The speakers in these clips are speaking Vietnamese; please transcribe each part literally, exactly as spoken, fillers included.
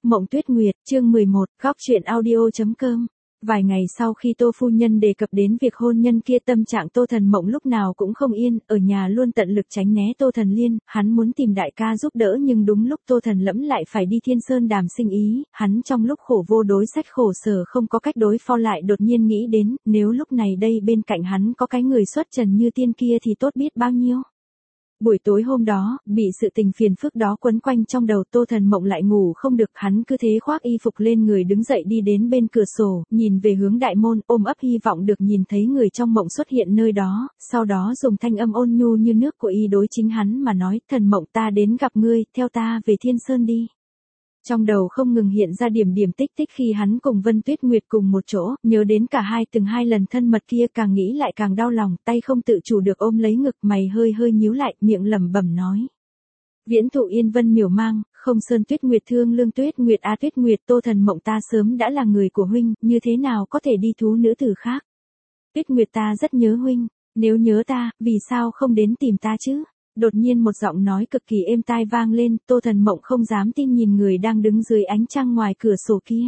Mộng Tuyết Nguyệt, chương mười một, góc truyện audio.com. Vài ngày sau khi Tô phu nhân đề cập đến việc hôn nhân kia, tâm trạng Tô Thần Mộng lúc nào cũng không yên, ở nhà luôn tận lực tránh né Tô Thần Liên, hắn muốn tìm đại ca giúp đỡ nhưng đúng lúc Tô Thần Lẫm lại phải đi Thiên Sơn đàm sinh ý, hắn trong lúc khổ vô đối sách khổ sở không có cách đối phó lại đột nhiên nghĩ đến, nếu lúc này đây bên cạnh hắn có cái người xuất trần như tiên kia thì tốt biết bao nhiêu. Buổi tối hôm đó, bị sự tình phiền phức đó quấn quanh trong đầu, Tô Thần Mộng lại ngủ không được, hắn cứ thế khoác y phục lên người đứng dậy đi đến bên cửa sổ, nhìn về hướng đại môn, ôm ấp hy vọng được nhìn thấy người trong mộng xuất hiện nơi đó, sau đó dùng thanh âm ôn nhu như nước của y đối chính hắn mà nói, Thần Mộng, ta đến gặp ngươi, theo ta về Thiên Sơn đi. Trong đầu không ngừng hiện ra điểm điểm tích tích khi hắn cùng Vân Tuyết Nguyệt cùng một chỗ, nhớ đến cả hai từng hai lần thân mật kia, càng nghĩ lại càng đau lòng, tay không tự chủ được ôm lấy ngực, mày hơi hơi nhíu lại, miệng lẩm bẩm nói. Viễn thụ yên vân miểu mang, không sơn Tuyết Nguyệt thương lương Tuyết Nguyệt a Tuyết Nguyệt, Tô Thần Mộng, ta sớm đã là người của huynh, như thế nào có thể đi thú nữ tử khác. Tuyết Nguyệt, ta rất nhớ huynh, nếu nhớ ta, vì sao không đến tìm ta chứ? Đột nhiên một giọng nói cực kỳ êm tai vang lên, Tô Thần Mộng không dám tin nhìn người đang đứng dưới ánh trăng ngoài cửa sổ kia.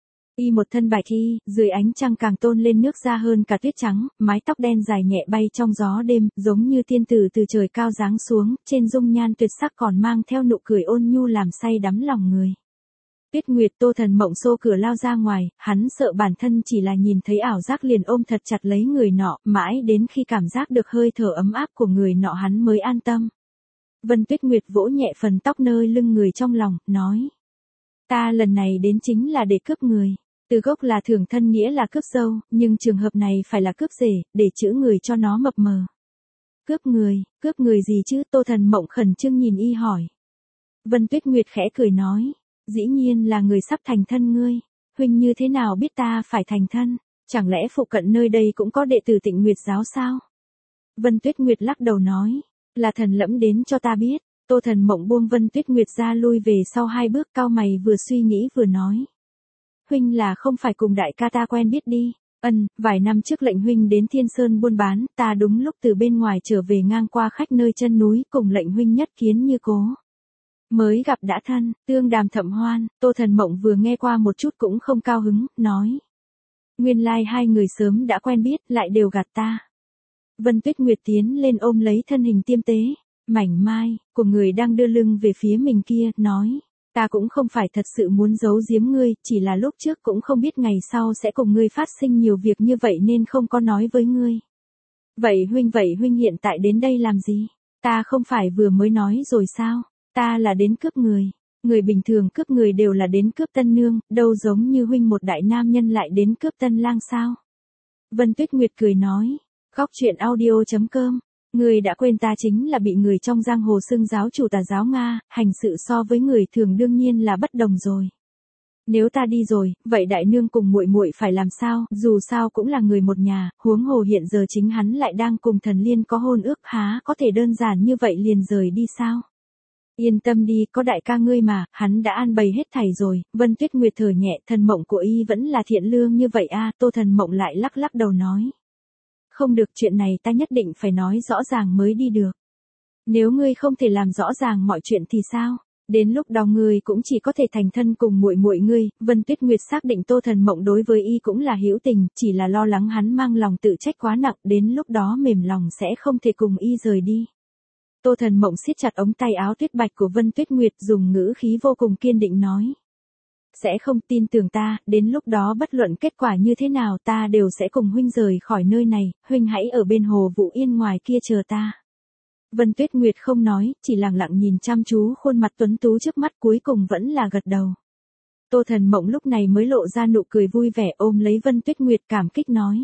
Y một thân bạch y, dưới ánh trăng càng tôn lên nước da hơn cả tuyết trắng, mái tóc đen dài nhẹ bay trong gió đêm, giống như tiên tử từ trời cao giáng xuống, trên dung nhan tuyệt sắc còn mang theo nụ cười ôn nhu làm say đắm lòng người. Tuyết Nguyệt, Tô Thần Mộng xô cửa lao ra ngoài, hắn sợ bản thân chỉ là nhìn thấy ảo giác liền ôm thật chặt lấy người nọ, mãi đến khi cảm giác được hơi thở ấm áp của người nọ hắn mới an tâm. Vân Tuyết Nguyệt vỗ nhẹ phần tóc nơi lưng người trong lòng, nói. Ta lần này đến chính là để cướp người. Từ gốc là thường thân nghĩa là cướp dâu, nhưng trường hợp này phải là cướp rể, để chữa người cho nó mập mờ. Cướp người, cướp người gì chứ? Tô Thần Mộng khẩn trương nhìn y hỏi. Vân Tuyết Nguyệt khẽ cười nói. Dĩ nhiên là người sắp thành thân ngươi. Huynh như thế nào biết ta phải thành thân? Chẳng lẽ phụ cận nơi đây cũng có đệ tử Tịnh Nguyệt giáo sao? Vân Tuyết Nguyệt lắc đầu nói. Là Thần Lẫm đến cho ta biết. Tô Thần Mộng buông Vân Tuyết Nguyệt ra lui về sau hai bước, cau mày vừa suy nghĩ vừa nói. Huynh là không phải cùng đại ca ta quen biết đi. Ân, vài năm trước lệnh huynh đến Thiên Sơn buôn bán, ta đúng lúc từ bên ngoài trở về ngang qua khách nơi chân núi, cùng lệnh huynh nhất kiến như cố. Mới gặp đã thân, tương đàm thậm hoan, Tô Thần Mộng vừa nghe qua một chút cũng không cao hứng, nói. Nguyên lai hai người sớm đã quen biết, lại đều gạt ta. Vân Tuyết Nguyệt tiến lên ôm lấy thân hình tiêm tế, mảnh mai, của người đang đưa lưng về phía mình kia, nói. Ta cũng không phải thật sự muốn giấu giếm ngươi, chỉ là lúc trước cũng không biết ngày sau sẽ cùng ngươi phát sinh nhiều việc như vậy nên không có nói với ngươi. Vậy huynh vậy huynh hiện tại đến đây làm gì? Ta không phải vừa mới nói rồi sao? Ta là đến cướp người. Người bình thường cướp người đều là đến cướp tân nương, đâu giống như huynh một đại nam nhân lại đến cướp tân lang sao? Vân Tuyết Nguyệt cười nói. Góc truyện audio.com. Người đã quên ta chính là bị người trong giang hồ xưng giáo chủ tà giáo Nga, hành sự so với người thường đương nhiên là bất đồng rồi. Nếu ta đi rồi, vậy đại nương cùng muội muội phải làm sao, dù sao cũng là người một nhà, huống hồ hiện giờ chính hắn lại đang cùng Thần Liên có hôn ước, há có thể đơn giản như vậy liền rời đi sao? Yên tâm đi, có đại ca ngươi mà, hắn đã an bày hết thảy rồi. Vân Tuyết Nguyệt thở nhẹ, Thần Mộng của y vẫn là thiện lương như vậy a. Tô Thần Mộng lại lắc lắc đầu nói. Không được, chuyện này ta nhất định phải nói rõ ràng mới đi được. Nếu ngươi không thể làm rõ ràng mọi chuyện thì sao? Đến lúc đó ngươi cũng chỉ có thể thành thân cùng muội muội ngươi. Vân Tuyết Nguyệt xác định Tô Thần Mộng đối với y cũng là hữu tình, chỉ là lo lắng hắn mang lòng tự trách quá nặng, đến lúc đó mềm lòng sẽ không thể cùng y rời đi. Tô Thần Mộng siết chặt ống tay áo tuyết bạch của Vân Tuyết Nguyệt, dùng ngữ khí vô cùng kiên định nói. Sẽ không, tin tưởng ta, đến lúc đó bất luận kết quả như thế nào ta đều sẽ cùng huynh rời khỏi nơi này, huynh hãy ở bên hồ Vũ Yên ngoài kia chờ ta. Vân Tuyết Nguyệt không nói, chỉ lặng lặng nhìn chăm chú khuôn mặt tuấn tú trước mắt, cuối cùng vẫn là gật đầu. Tô Thần Mộng lúc này mới lộ ra nụ cười vui vẻ, ôm lấy Vân Tuyết Nguyệt cảm kích nói.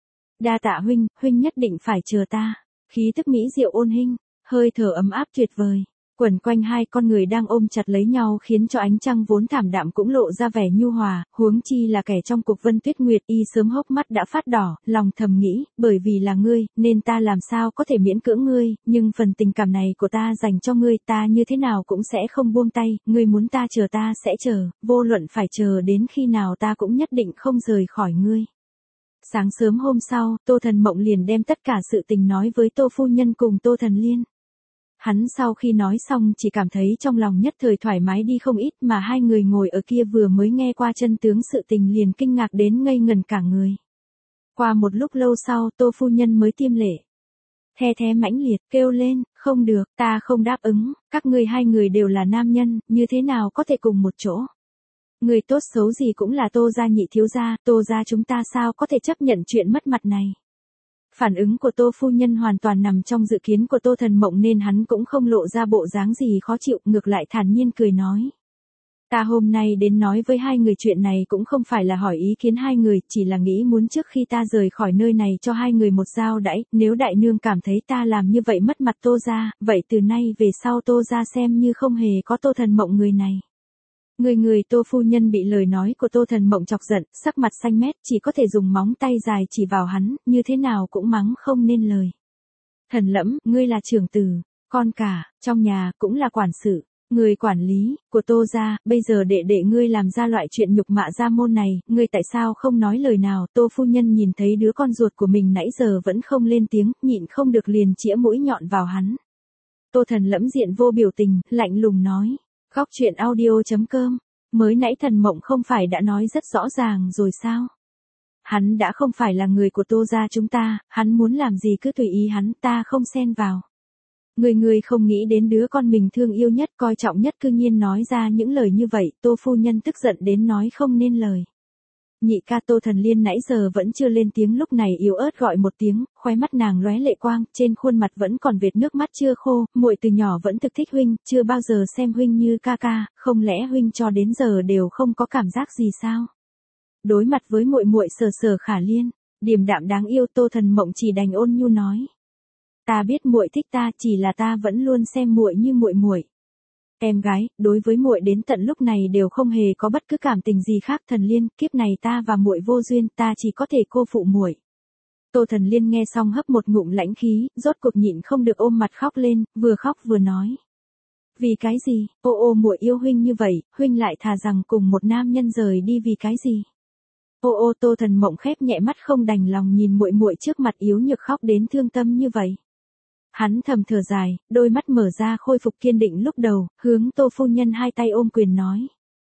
Đa tạ huynh, huynh nhất định phải chờ ta. Khí thức mỹ diệu ôn hình, hơi thở ấm áp tuyệt vời. Quẩn quanh hai con người đang ôm chặt lấy nhau khiến cho ánh trăng vốn thảm đạm cũng lộ ra vẻ nhu hòa, huống chi là kẻ trong cục. Vân Tuyết Nguyệt y sớm hốc mắt đã phát đỏ, lòng thầm nghĩ, bởi vì là ngươi, nên ta làm sao có thể miễn cưỡng ngươi, nhưng phần tình cảm này của ta dành cho ngươi ta như thế nào cũng sẽ không buông tay, ngươi muốn ta chờ ta sẽ chờ, vô luận phải chờ đến khi nào ta cũng nhất định không rời khỏi ngươi. Sáng sớm hôm sau, Tô Thần Mộng liền đem tất cả sự tình nói với Tô phu nhân cùng Tô Thần Liên. Hắn sau khi nói xong chỉ cảm thấy trong lòng nhất thời thoải mái đi không ít, mà hai người ngồi ở kia vừa mới nghe qua chân tướng sự tình liền kinh ngạc đến ngây ngần cả người. Qua một lúc lâu sau, Tô phu nhân mới tiêm lệ. The thé mãnh liệt kêu lên, không được, ta không đáp ứng, các ngươi hai người đều là nam nhân, như thế nào có thể cùng một chỗ. Người tốt xấu gì cũng là Tô gia nhị thiếu gia, Tô gia chúng ta sao có thể chấp nhận chuyện mất mặt này. Phản ứng của Tô phu nhân hoàn toàn nằm trong dự kiến của Tô Thần Mộng nên hắn cũng không lộ ra bộ dáng gì khó chịu, ngược lại thản nhiên cười nói. Ta hôm nay đến nói với hai người chuyện này cũng không phải là hỏi ý kiến hai người, chỉ là nghĩ muốn trước khi ta rời khỏi nơi này cho hai người một giao đãi, nếu đại nương cảm thấy ta làm như vậy mất mặt Tô gia, vậy từ nay về sau Tô gia xem như không hề có Tô Thần Mộng người này. Người người Tô phu nhân bị lời nói của Tô Thần Mộng chọc giận, sắc mặt xanh mét, chỉ có thể dùng móng tay dài chỉ vào hắn, như thế nào cũng mắng không nên lời. Thần Lẫm, ngươi là trưởng tử, con cả, trong nhà cũng là quản sự, người quản lý của Tô gia, bây giờ đệ đệ ngươi làm ra loại chuyện nhục mạ gia môn này, ngươi tại sao không nói lời nào? Tô phu nhân nhìn thấy đứa con ruột của mình nãy giờ vẫn không lên tiếng, nhịn không được liền chĩa mũi nhọn vào hắn. Tô Thần Lẫm diện vô biểu tình, lạnh lùng nói. Góc truyện audio.com, mới nãy Thần Mộng không phải đã nói rất rõ ràng rồi sao? Hắn đã không phải là người của Tô gia chúng ta, hắn muốn làm gì cứ tùy ý hắn, ta không xen vào. Người người không nghĩ đến đứa con mình thương yêu nhất, coi trọng nhất cư nhiên nói ra những lời như vậy, Tô phu nhân tức giận đến nói không nên lời. Nhị ca Tô Thần Liên nãy giờ vẫn chưa lên tiếng, lúc này yếu ớt gọi một tiếng, khóe mắt nàng lóe lệ quang, trên khuôn mặt vẫn còn vệt nước mắt chưa khô, muội từ nhỏ vẫn thực thích huynh, chưa bao giờ xem huynh như ca ca, không lẽ huynh cho đến giờ đều không có cảm giác gì sao? Đối mặt với muội muội sờ sờ Khả Liên, điềm đạm đáng yêu, Tô Thần Mộng chỉ đành ôn nhu nói. Ta biết muội thích ta, chỉ là ta vẫn luôn xem muội như muội muội. Em gái, đối với muội đến tận lúc này đều không hề có bất cứ cảm tình gì khác. Thần Liên, kiếp này ta và muội vô duyên, ta chỉ có thể cô phụ muội. Tô Thần Liên nghe xong hấp một ngụm lãnh khí, rốt cuộc nhịn không được ôm mặt khóc lên, vừa khóc vừa nói. Vì cái gì, ô ô muội yêu huynh như vậy, huynh lại thà rằng cùng một nam nhân rời đi vì cái gì? Ô ô Tô Thần Mộng khép nhẹ mắt không đành lòng nhìn muội muội trước mặt yếu nhược khóc đến thương tâm như vậy. Hắn thầm thở dài, đôi mắt mở ra khôi phục kiên định lúc đầu, hướng Tô phu nhân hai tay ôm quyền nói.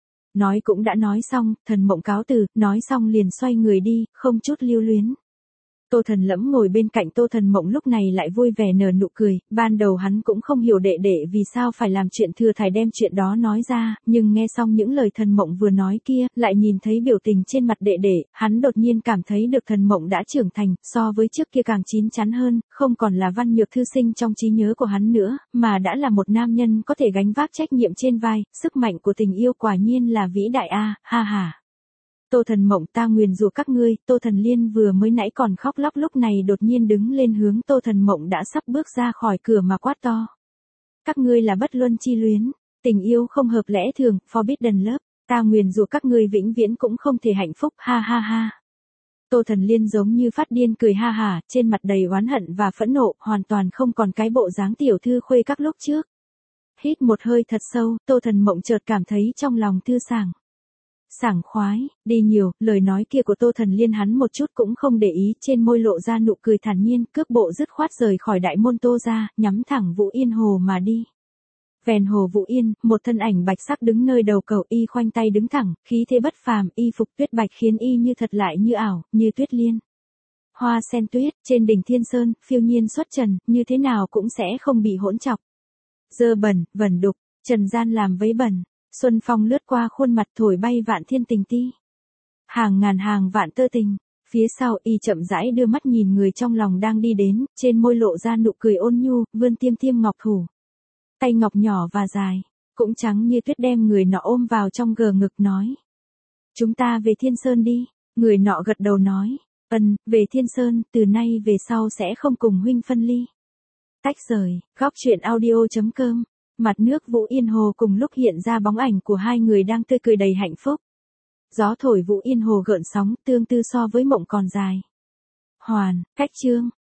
Nói cũng đã nói xong, Thần Mộng cáo từ, nói xong liền xoay người đi, không chút lưu luyến. Tô Thần Lẫm ngồi bên cạnh Tô Thần Mộng lúc này lại vui vẻ nở nụ cười, ban đầu hắn cũng không hiểu đệ đệ vì sao phải làm chuyện thừa thải đem chuyện đó nói ra, nhưng nghe xong những lời Thần Mộng vừa nói kia, lại nhìn thấy biểu tình trên mặt đệ đệ, hắn đột nhiên cảm thấy được Thần Mộng đã trưởng thành, so với trước kia càng chín chắn hơn, không còn là văn nhược thư sinh trong trí nhớ của hắn nữa, mà đã là một nam nhân có thể gánh vác trách nhiệm trên vai, sức mạnh của tình yêu quả nhiên là vĩ đại a, ha ha. Tô Thần Mộng, ta nguyền rủa các ngươi. Tô Thần Liên vừa mới nãy còn khóc lóc lúc này đột nhiên đứng lên hướng Tô Thần Mộng đã sắp bước ra khỏi cửa mà quát to. Các ngươi là bất luân chi luyến, tình yêu không hợp lẽ thường, forbidden love, ta nguyền rủa các ngươi vĩnh viễn cũng không thể hạnh phúc, ha ha ha. Tô Thần Liên giống như phát điên cười ha hả, trên mặt đầy oán hận và phẫn nộ, hoàn toàn không còn cái bộ dáng tiểu thư khuê các lúc trước. Hít một hơi thật sâu, Tô Thần Mộng chợt cảm thấy trong lòng thư sảng. Sảng khoái, đi nhiều, lời nói kia của Tô Thần Liên hắn một chút cũng không để ý, trên môi lộ ra nụ cười thản nhiên, cước bộ dứt khoát rời khỏi đại môn Tô gia, nhắm thẳng Vũ Yên Hồ mà đi. Ven hồ Vũ Yên, một thân ảnh bạch sắc đứng nơi đầu cầu, y khoanh tay đứng thẳng, khí thế bất phàm, y phục tuyết bạch khiến y như thật lại như ảo, như tuyết liên. Hoa sen tuyết, trên đỉnh Thiên Sơn, phiêu nhiên xuất trần, như thế nào cũng sẽ không bị hỗn chọc. Dơ bẩn, vẩn đục, trần gian làm vấy bẩn. Xuân phong lướt qua khuôn mặt thổi bay vạn thiên tình ti. Hàng ngàn hàng vạn tơ tình, phía sau y chậm rãi đưa mắt nhìn người trong lòng đang đi đến, trên môi lộ ra nụ cười ôn nhu, vươn tiêm tiêm ngọc thủ. Tay ngọc nhỏ và dài, cũng trắng như tuyết đem người nọ ôm vào trong gờ ngực nói. Chúng ta về Thiên Sơn đi, người nọ gật đầu nói, ân, về Thiên Sơn, từ nay về sau sẽ không cùng huynh phân ly. Tách rời, góc truyện audio.com. Mặt nước Vũ Yên Hồ cùng lúc hiện ra bóng ảnh của hai người đang tươi cười đầy hạnh phúc. Gió thổi Vũ Yên Hồ gợn sóng, tương tư so với mộng còn dài. Hoàn, cách chương.